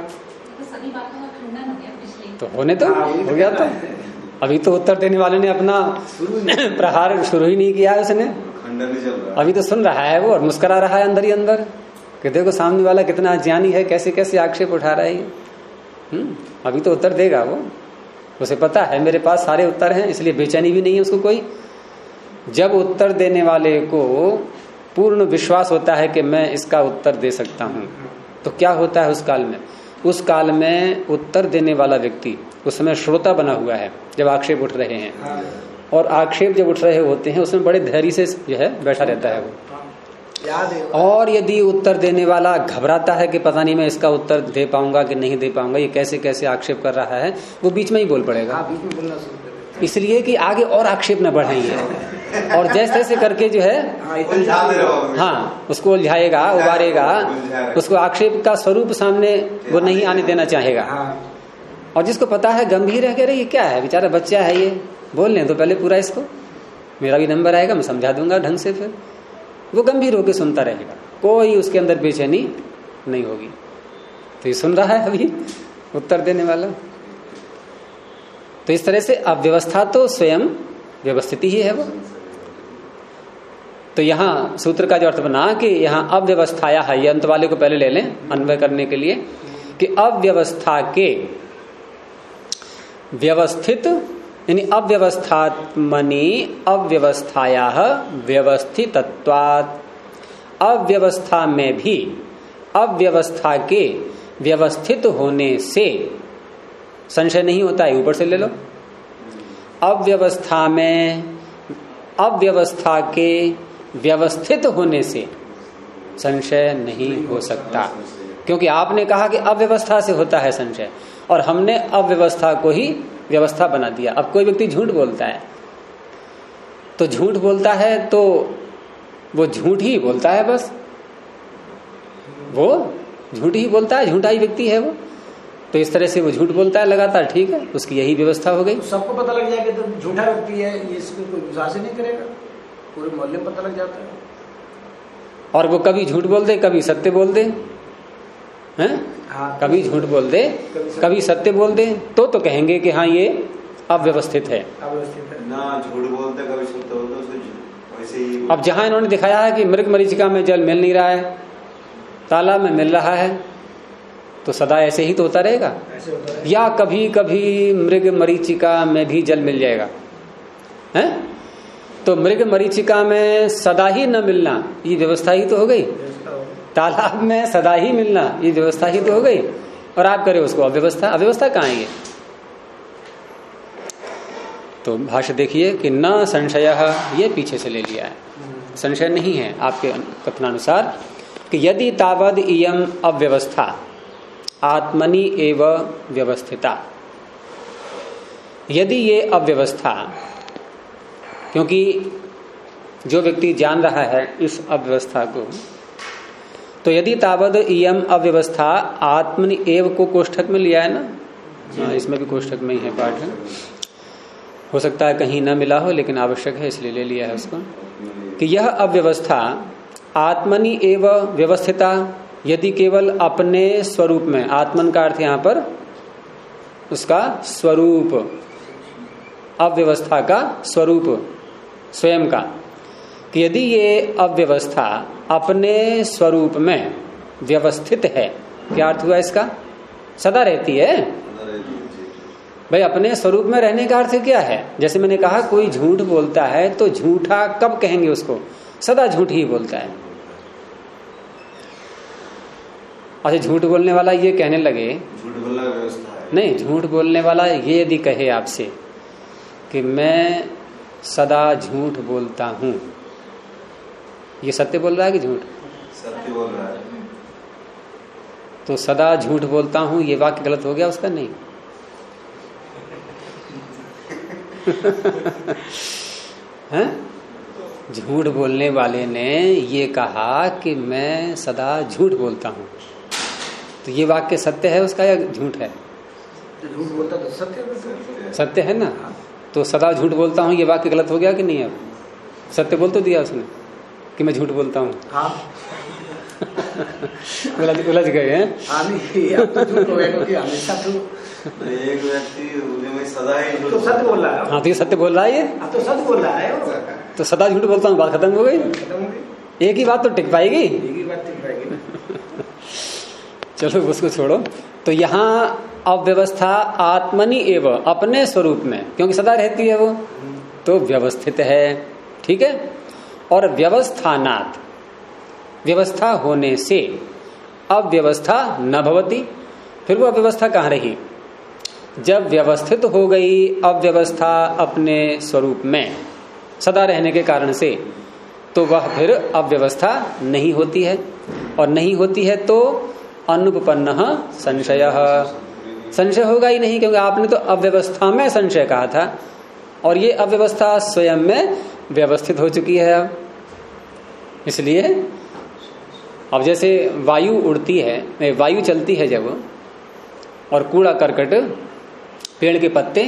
तो होने तो हो गया। तो अभी तो उत्तर देने वाले ने अपना प्रहार शुरू ही नहीं किया है, उसने अभी तो सुन रहा है वो और मुस्कुरा रहा है अंदर ही अंदर कि देखो सामने वाला कितना अज्ञानी है, कैसे कैसे आक्षेप उठा रहा है। अभी तो उत्तर देगा वो, उसे पता है मेरे पास सारे उत्तर हैं, इसलिए बेचैनी भी नहीं है उसको कोई। जब उत्तर देने वाले को पूर्ण विश्वास होता है कि मैं इसका उत्तर दे सकता हूं, तो क्या होता है उस काल में? उस काल में उत्तर देने वाला व्यक्ति उसमें श्रोता बना हुआ है जब आक्षेप उठ रहे हैं, और आक्षेप जब उठ रहे होते हैं उसमें बड़े धैर्य से जो है बैठा रहता है वो। और यदि उत्तर देने वाला घबराता है कि पता नहीं मैं इसका उत्तर दे पाऊंगा कि नहीं दे पाऊंगा, ये कैसे कैसे आक्षेप कर रहा है, वो बीच में ही बोल पड़ेगा, इसलिए कि आगे और आक्षेप न बढ़ाएंगे, और जैसे तैसे करके जो है हाँ उसको उलझाएगा, उबारेगा, उसको आक्षेप का स्वरूप सामने वो नहीं आने देना चाहेगा। और जिसको पता है गंभीर है, कह रहे ये क्या है, बेचारा बच्चा है, ये बोल लें तो पहले पूरा इसको, मेरा भी नंबर आएगा, मैं समझा दूंगा ढंग से, फिर वो गंभीर होकर सुनता रहेगा, कोई उसके अंदर बेचैनी नहीं होगी। तो ये सुन रहा है अभी उत्तर देने वाला। तो इस तरह से अव्यवस्था तो स्वयं व्यवस्थित ही है वो। तो यहां सूत्र का जो अर्थ बना कि यहां अव्यवस्थाया है, ये अंत वाले को पहले ले लें अन्वय करने के लिए, कि अव्यवस्था के व्यवस्थित यानी अव्यवस्थात्मनि अव्यवस्थाया व्यवस्थितत्वात्, अव्यवस्था में भी अव्यवस्था के व्यवस्थित होने से संशय नहीं होता है। ऊपर से ले लो, अव्यवस्था में अव्यवस्था के व्यवस्थित होने से संशय नहीं हो सकता, क्योंकि आपने कहा कि अव्यवस्था से होता है संशय, और हमने अव्यवस्था को ही व्यवस्था बना दिया। अब कोई व्यक्ति झूठ बोलता है, तो झूठ बोलता है तो वो झूठ ही बोलता है, बस वो झूठ ही बोलता है, झूठा ही व्यक्ति है वो। तो इस तरह से वो झूठ बोलता है लगातार, ठीक है, उसकी यही व्यवस्था हो गई। तो सबको पता लग जाएगा तो झूठा व्यक्ति है, ये इसमें कोई विश्वास ही नहीं करेगा, पूरे मोहल्ले में पता लग जाता है। और वो कभी झूठ बोल दे, कभी सत्य बोल दे, हैं? हाँ, कभी झूठ बोल दे, कभी सत्य बोल दे, तो कहेंगे कि हाँ ये अव्यवस्थित है। ना झूठ बोलते कभी सत्य बोलते, वैसे ही। अब जहां इन्होंने दिखाया है कि मृग मरीचिका में जल मिल नहीं रहा है, तालाब में मिल रहा है, तो सदा ऐसे ही तो होता रहेगा, या कभी कभी मृग मरीचिका में भी जल मिल जाएगा, हैं? तो मृग मरीचिका में सदा ही न मिलना ये व्यवस्था ही तो हो गई, तालाब में सदा ही मिलना ये व्यवस्था ही तो हो गई, और आप करें उसको अव्यवस्था। अव्यवस्था कहाँ है ये? तो भाष्य देखिए कि न संशय, ये पीछे से ले लिया है, संशय नहीं है आपके कथनानुसार कि यदि तावद इयम अव्यवस्था आत्मनि एव व्यवस्थिता, यदि ये अव्यवस्था, क्योंकि जो व्यक्ति जान रहा है इस अव्यवस्था को, तो यदि तावद इयम अव्यवस्था आत्मनि एव को कोष्ठक में लिया है ना, इसमें भी कोष्ठक में ही है पाठ है, हो सकता है कहीं न मिला हो लेकिन आवश्यक है इसलिए ले लिया है उसको, कि यह अव्यवस्था आत्मनि एव व्यवस्थिता, यदि केवल अपने स्वरूप में, आत्मन का अर्थ यहां पर उसका स्वरूप, अव्यवस्था का स्वरूप स्वयं का, कि यदि ये अव्यवस्था अपने स्वरूप में व्यवस्थित है, क्या अर्थ हुआ इसका? सदा रहती है भाई। अपने स्वरूप में रहने का अर्थ क्या है? जैसे मैंने कहा कोई झूठ बोलता है तो झूठा कब कहेंगे उसको? सदा झूठ ही बोलता है। अच्छा, झूठ बोलने वाला ये कहने लगे, झूठ बोलना व्यवस्था है नहीं, झूठ बोलने वाला ये यदि कहे आपसे कि मैं सदा झूठ बोलता हूं, ये सत्य बोल रहा है कि झूठ? सत्य बोल रहा है। तो सदा झूठ बोलता हूं ये वाक्य गलत हो गया उसका? नहीं हैं? झूठ बोलने वाले ने ये कहा कि मैं सदा झूठ बोलता हूं, तो ये वाक्य सत्य है उसका या झूठ है? झूठ बोलता तो सत्य सत्य है ना। तो सदा झूठ बोलता हूं ये वाक्य गलत हो गया कि नहीं? अब सत्य बोल तो दिया उसने कि मैं झूठ बोलता हूँ। हाँ। उलझ गए हैं। तो झूठ हो गया क्योंकि हमेशा तो एक व्यक्ति सदा ही तो सत्य बोल रहा है। हाँ, तो ये सत्य बोल रहा है, ये तो सत्य बोल रहा है। तो सदा झूठ बोलता हूँ, बात खत्म हो गई। एक ही बात तो टिक पाएगी। चलो उसको छोड़ो। तो यहाँ अव्यवस्था आत्मनि एवं, अपने स्वरूप में, क्योंकि सदा रहती है वो, तो व्यवस्थित है। ठीक है। और व्यवस्थानात्, व्यवस्था होने से अव्यवस्था न भवति। फिर वो अव्यवस्था कहाँ रही? जब व्यवस्थित हो गई अव्यवस्था अपने स्वरूप में सदा रहने के कारण से, तो वह फिर अव्यवस्था नहीं होती है। और नहीं होती है तो अनुपपन्न संशय, संशय होगा ही नहीं, क्योंकि आपने तो अव्यवस्था में संशय कहा था और ये अव्यवस्था स्वयं में व्यवस्थित हो चुकी है। अब इसलिए अब जैसे वायु उड़ती है, वायु चलती है जब, और कूड़ा करकट, पेड़ के पत्ते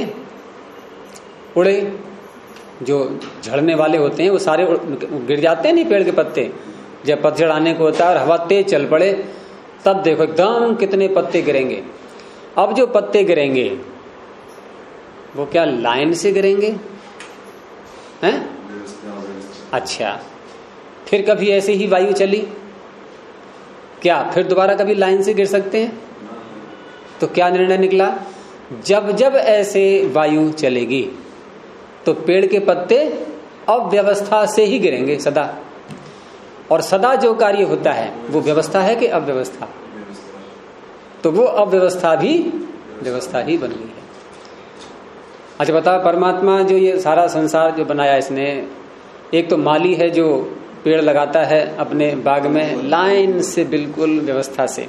उड़े, जो झड़ने वाले होते हैं वो सारे गिर जाते हैं नहीं पेड़ के पत्ते। जब पतझड़ आने को होता है और हवा तेज चल पड़े, तब देखो एकदम कितने पत्ते गिरेंगे। अब जो पत्ते गिरेंगे वो क्या लाइन से गिरेंगे हैं? अच्छा, फिर कभी ऐसे ही वायु चली, क्या फिर दोबारा कभी लाइन से गिर सकते हैं? तो क्या निर्णय निकला? जब जब ऐसे वायु चलेगी तो पेड़ के पत्ते अव्यवस्था से ही गिरेंगे सदा। और सदा जो कार्य होता है वो व्यवस्था है कि अव्यवस्था? तो वो अव्यवस्था भी व्यवस्था ही बन गई है। अच्छा बताओ, परमात्मा जो ये सारा संसार जो बनाया इसने, एक तो माली है जो पेड़ लगाता है अपने बाग में लाइन से, बिल्कुल व्यवस्था से।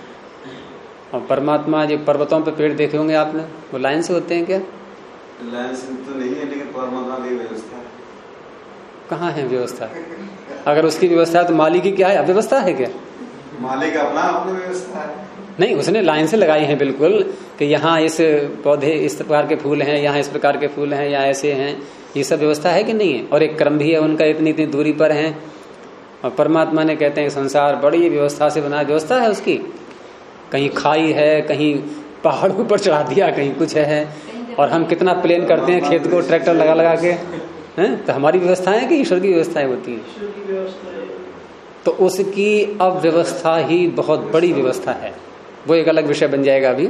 और परमात्मा जो पर्वतों पे पेड़ देखे होंगे आपने, वो लाइन से होते हैं क्या? लाइन से तो नहीं है, लेकिन परमात्मा की व्यवस्था है। कहाँ है व्यवस्था? अगर उसकी व्यवस्था है तो माली की क्या है? अव्यवस्था है क्या? माली का अपनी व्यवस्था है। नहीं, उसने लाइन से लगाई है बिल्कुल, कि यहाँ इस पौधे इस प्रकार के फूल हैं, यहाँ इस प्रकार के फूल हैं, यहाँ ऐसे हैं। ये सब व्यवस्था है कि नहीं है? और एक क्रम भी है उनका, इतनी इतनी दूरी पर है। और परमात्मा ने कहते हैं संसार बड़ी व्यवस्था से बना, व्यवस्था है उसकी। कहीं खाई है, कहीं पहाड़ों पर चढ़ा दिया, कहीं कुछ है। और हम कितना प्लेन करते हैं खेत को ट्रैक्टर लगा लगा के, हैं? तो हमारी व्यवस्थाएं कि ईश्वर की व्यवस्थाएं होती हैं? तो उसकी अव्यवस्था ही बहुत बड़ी व्यवस्था है, वो एक अलग विषय बन जाएगा अभी।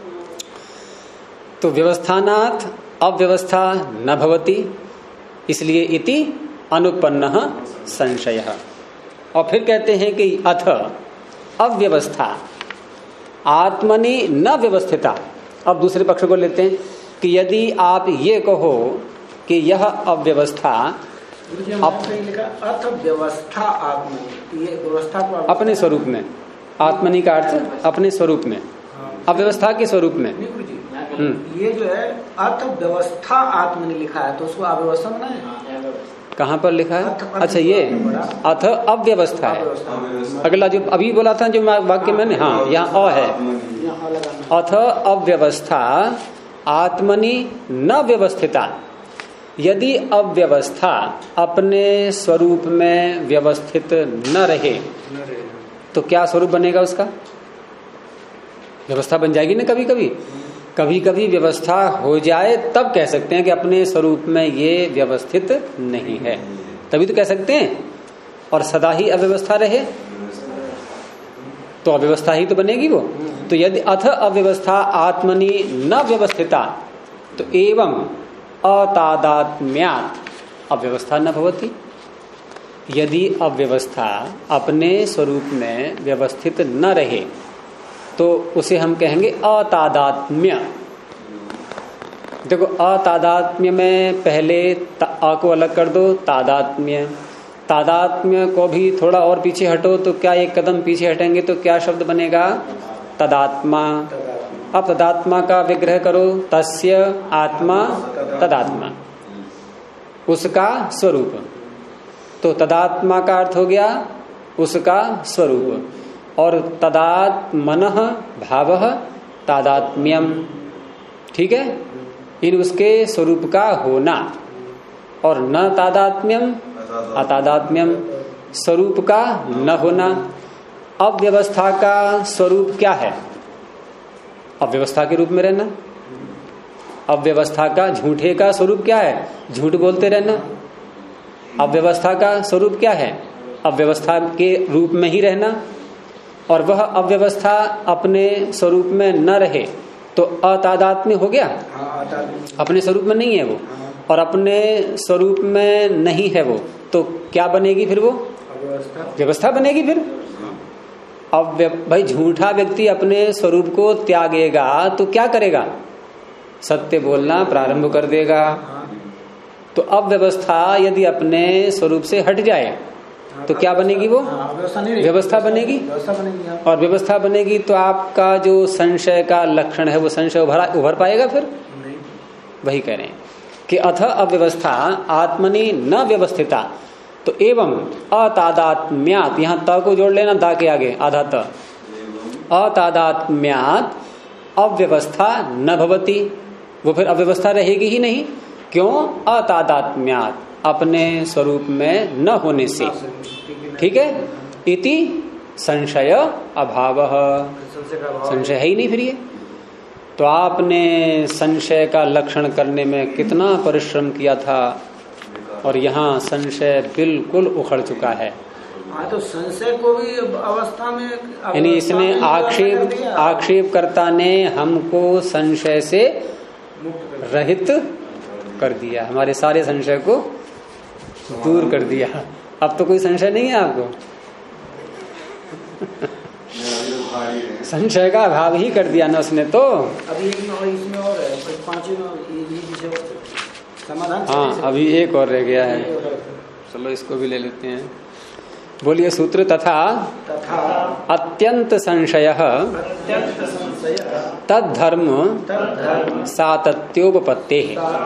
तो व्यवस्थानात् अव्यवस्था न भवति, इसलिए इति अनुपन्न संशय। और फिर कहते हैं कि अथ अव्यवस्था आत्मनि न व्यवस्थिता। अब दूसरे पक्ष को लेते हैं कि यदि आप ये कहो कि यह अव्यवस्था अर्थ व्यवस्था आत्मनि, ये व्यवस्था को अपने स्वरूप में, आत्मनि का अर्थ अपने स्वरूप में, अव्यवस्था के स्वरूप में। ये जो है अर्थ व्यवस्था आत्मनि लिखा है, तो उसको अव्यवस्था बनाए। कहाँ पर लिखा है? अच्छा, ये अथ अव्यवस्था है। अगला जो अभी बोला था जो वाक्य मैंने, हाँ यहाँ अ है, अथ अव्यवस्था आत्मनि न व्यवस्थिता। यदि अव्यवस्था अपने स्वरूप में व्यवस्थित न रहे तो क्या स्वरूप बनेगा उसका? व्यवस्था बन जाएगी ना। कभी कभी कभी कभी व्यवस्था हो जाए तब कह सकते हैं कि अपने स्वरूप में ये व्यवस्थित नहीं है, तभी तो कह सकते हैं। और सदा ही अव्यवस्था रहे तो अव्यवस्था ही तो बनेगी वो। तो यदि अथ अव्यवस्था आत्मनि न व्यवस्थिता तो एवं अतादात्म्यात् अव्यवस्था न भवति। यदि अव्यवस्था अपने स्वरूप में व्यवस्थित न रहे तो उसे हम कहेंगे अतादात्म्य। देखो, अतादात्म्य में पहले आ को अलग कर दो, तादात्म्य। तादात्म्य को भी थोड़ा और पीछे हटो तो क्या एक कदम पीछे हटेंगे तो क्या शब्द बनेगा? तदात्मा। अब तदात्मा का विग्रह करो, तस्य आत्मा तदात्मा। उसका स्वरूप। तो तदात्मा का अर्थ हो गया उसका स्वरूप, और तदात्मनः भावः तादात्म्यम, ठीक है, इन उसके स्वरूप का होना, और न तादात्म्यम अतादात्म्यम, स्वरूप का न होना। अव्यवस्था का स्वरूप क्या है? अव्यवस्था के रूप में रहना। अव्यवस्था का, झूठे का स्वरूप क्या है? झूठ बोलते रहना। अव्यवस्था का स्वरूप क्या है? अव्यवस्था के रूप में ही रहना। और वह अव्यवस्था अपने स्वरूप में न रहे तो अतादात्म्य हो गया, अपने स्वरूप में नहीं है वो, और अपने स्वरूप में नहीं है वो, तो क्या बनेगी फिर? वो व्यवस्था बनेगी फिर। अब भाई झूठा व्यक्ति अपने स्वरूप को त्यागेगा तो क्या करेगा? सत्य बोलना प्रारंभ कर देगा। तो अब व्यवस्था यदि अपने स्वरूप से हट जाए तो क्या बनेगी? वो व्यवस्था बनेगी। और व्यवस्था बनेगी तो आपका जो संशय का लक्षण है वो संशय उभर पाएगा फिर? वही कह रहे हैं कि अथ अव्यवस्था आत्मनि न व्यवस्थिता, तो एवं अतादात्म्यात्, यहां त को जोड़ लेना, दा के आगे आधा त, अतादात्म्यात् अव्यवस्था न भवति, वो फिर अव्यवस्था रहेगी ही नहीं। क्यों? अतादात्म्यात्, अपने स्वरूप में न होने से, ठीक है। इति संशय अभावः, संशय है ही नहीं फिर ये। तो आपने संशय का लक्षण करने में कितना परिश्रम किया था, और यहाँ संशय बिल्कुल उखड़ चुका है। तो संशय को भी अवस्था में, यानी इसने आक्षेपकर्ता ने हमको संशय से रहित कर दिया, हमारे सारे संशय को दूर कर दिया। अब तो कोई संशय नहीं है आपको। संशय का अभाव ही कर दिया ना उसने तो। अभी एक में और इसमें और है, पांचवें में समाधान। हाँ, अभी एक और रह गया है, चलो इसको भी ले लेते हैं। बोलिए सूत्र। तथा अत्यंत संशय तद्धर्म सातत्योपपत्ते।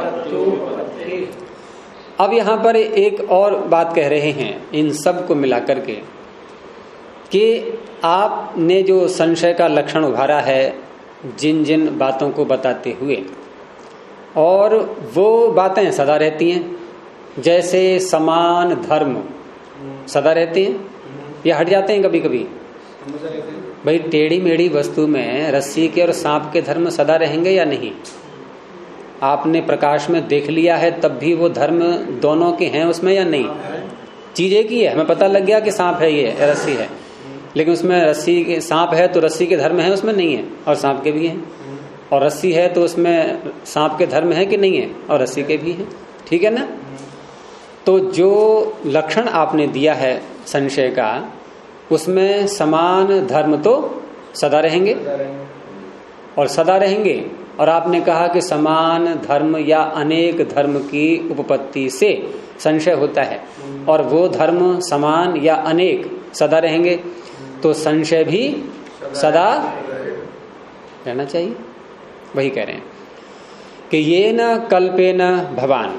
अब यहाँ पर एक और बात कह रहे हैं इन सब को मिलाकर के, कि आपने जो संशय का लक्षण उभारा है जिन जिन बातों को बताते हुए, और वो बातें सदा रहती हैं। जैसे समान धर्म सदा रहते हैं या हट जाते हैं कभी कभी? भाई टेढ़ी मेढ़ी वस्तु में रस्सी के और सांप के धर्म सदा रहेंगे या नहीं? आपने प्रकाश में देख लिया है तब भी वो धर्म दोनों के हैं उसमें या नहीं? चीज एक ही है, हमें पता लग गया कि सांप है, ये रस्सी है, लेकिन उसमें रस्सी के सांप है तो रस्सी के धर्म है उसमें नहीं है, और सांप के भी हैं। और रस्सी है तो उसमें सांप के धर्म है कि नहीं है, और रस्सी के भी हैं, ठीक है ना। तो जो लक्षण आपने दिया है संशय का, उसमें समान धर्म तो सदा रहेंगे, और सदा रहेंगे। और आपने कहा कि समान धर्म या अनेक धर्म की उपपत्ति से संशय होता है, और वो धर्म समान या अनेक सदा रहेंगे, तो संशय भी सदा रहना चाहिए। वही कह रहे हैं कि ये न कल्पे न भवान,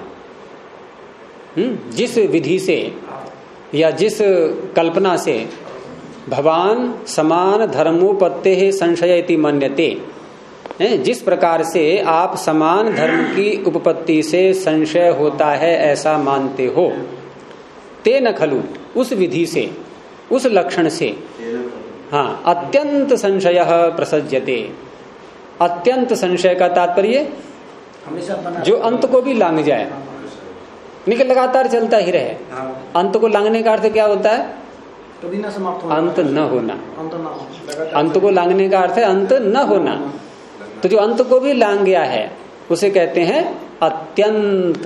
जिस विधि से या जिस कल्पना से भवान समान धर्मोपत्ते संशय इति मन्यते, जिस प्रकार से आप समान धर्म की उपपत्ति से संशय होता है ऐसा मानते हो, ते न खलु, उस विधि से, उस लक्षण से, हाँ, अत्यंत संशय प्रसज्यते। अत्यंत संशय का तात्पर्य जो अंत को भी लांग जाए, निकल लगातार चलता ही रहे। अंत को लांगने का अर्थ क्या होता है? कभी न समाप्त होना, अंत न होना। अंत को लांगने का अर्थ है अंत न होना। तो जो अंत को भी लांग गया है उसे कहते हैं अत्यंत।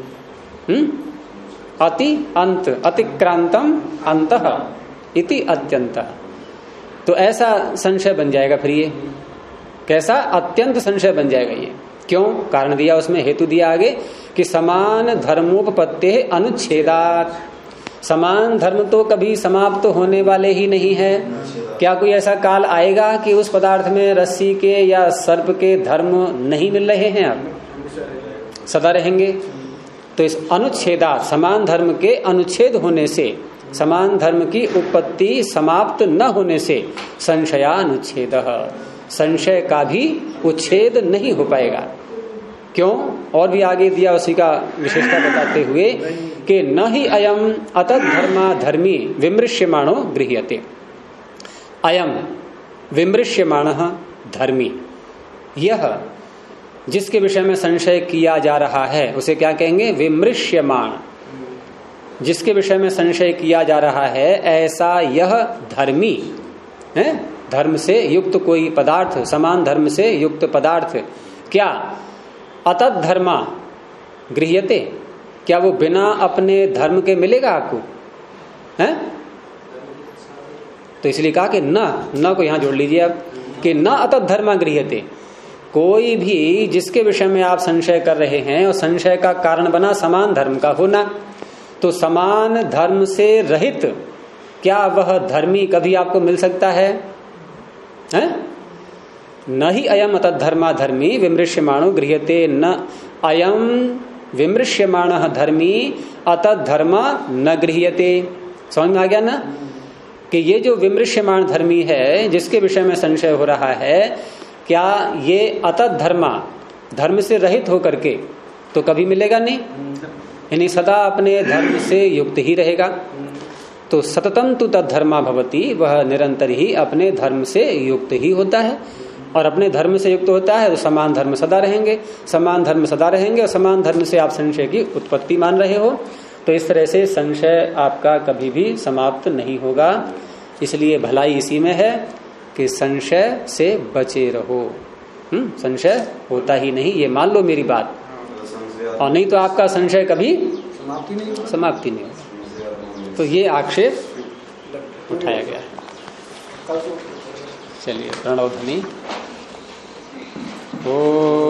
अति अंत, अतिक्रांतम अंतः इति अत्यंतः। तो ऐसा संशय बन जाएगा फिर ये। कैसा? अत्यंत संशय बन जाएगा ये। क्यों? कारण दिया उसमें, हेतु दिया आगे कि समान धर्मोपपत्ते अनुच्छेदात्। समान धर्म तो कभी समाप्त होने वाले ही नहीं है। क्या कोई ऐसा काल आएगा कि उस पदार्थ में रस्सी के या सर्प के धर्म नहीं मिल रहे हैं? अब सदा रहेंगे। तो इस अनुच्छेदा समान धर्म के अनुच्छेद होने से, समान धर्म की उत्पत्ति समाप्त न होने से संशयानुच्छेद, संशय का भी उच्छेद नहीं हो पाएगा। क्यों? और भी आगे दिया उसी का विशेषता बताते हुए कि न ही अयम अतत धर्मा धर्मी विमृश्यमाणो गृह्यते। अयम विमृश्यमाण धर्मी, यह जिसके विषय में संशय किया जा रहा है उसे क्या कहेंगे? विमृश्यमाण। जिसके विषय में संशय किया जा रहा है ऐसा यह धर्मी है, धर्म से युक्त कोई पदार्थ, समान धर्म से युक्त पदार्थ, क्या अतत धर्मा गृह्यते, क्या वो बिना अपने धर्म के मिलेगा आपको? है? तो इसलिए कहा कि न को यहां जोड़ लीजिए अब, कि न अतत धर्मा गृह्यते। कोई भी जिसके विषय में आप संशय कर रहे हैं और संशय का कारण बना समान धर्म का होना, तो समान धर्म से रहित क्या वह धर्मी कभी आपको मिल सकता है? न ही अयम अतत धर्मा धर्मी विमृश्यमाणो गृह्यते, न अयम विमृश्यमाण धर्मी अतत धर्मा न गृह्यते। समझ में आ गया ना कि ये जो विमृश्यमाण धर्मी है जिसके विषय में संशय हो रहा है, क्या ये अतत धर्मा, धर्म से रहित होकर के तो कभी मिलेगा नहीं, यानी सदा अपने धर्म से युक्त ही रहेगा। तो सततम तु तद्धर्मा भवति, वह निरंतर ही अपने धर्म से युक्त ही होता है, और अपने धर्म से युक्त होता है तो समान धर्म सदा रहेंगे, समान धर्म सदा रहेंगे, और समान धर्म से आप संशय की उत्पत्ति मान रहे हो। तो इस तरह से संशय आपका कभी भी समाप्त नहीं होगा। इसलिए भलाई इसी में है कि संशय से बचे रहो। संशय होता ही नहीं, ये मान लो मेरी बात, और नहीं तो आपका संशय कभी समाप्ति नहीं होगा। तो ये आक्षेप उठाया गया है। चलिए प्रणव ध्वनि। ओ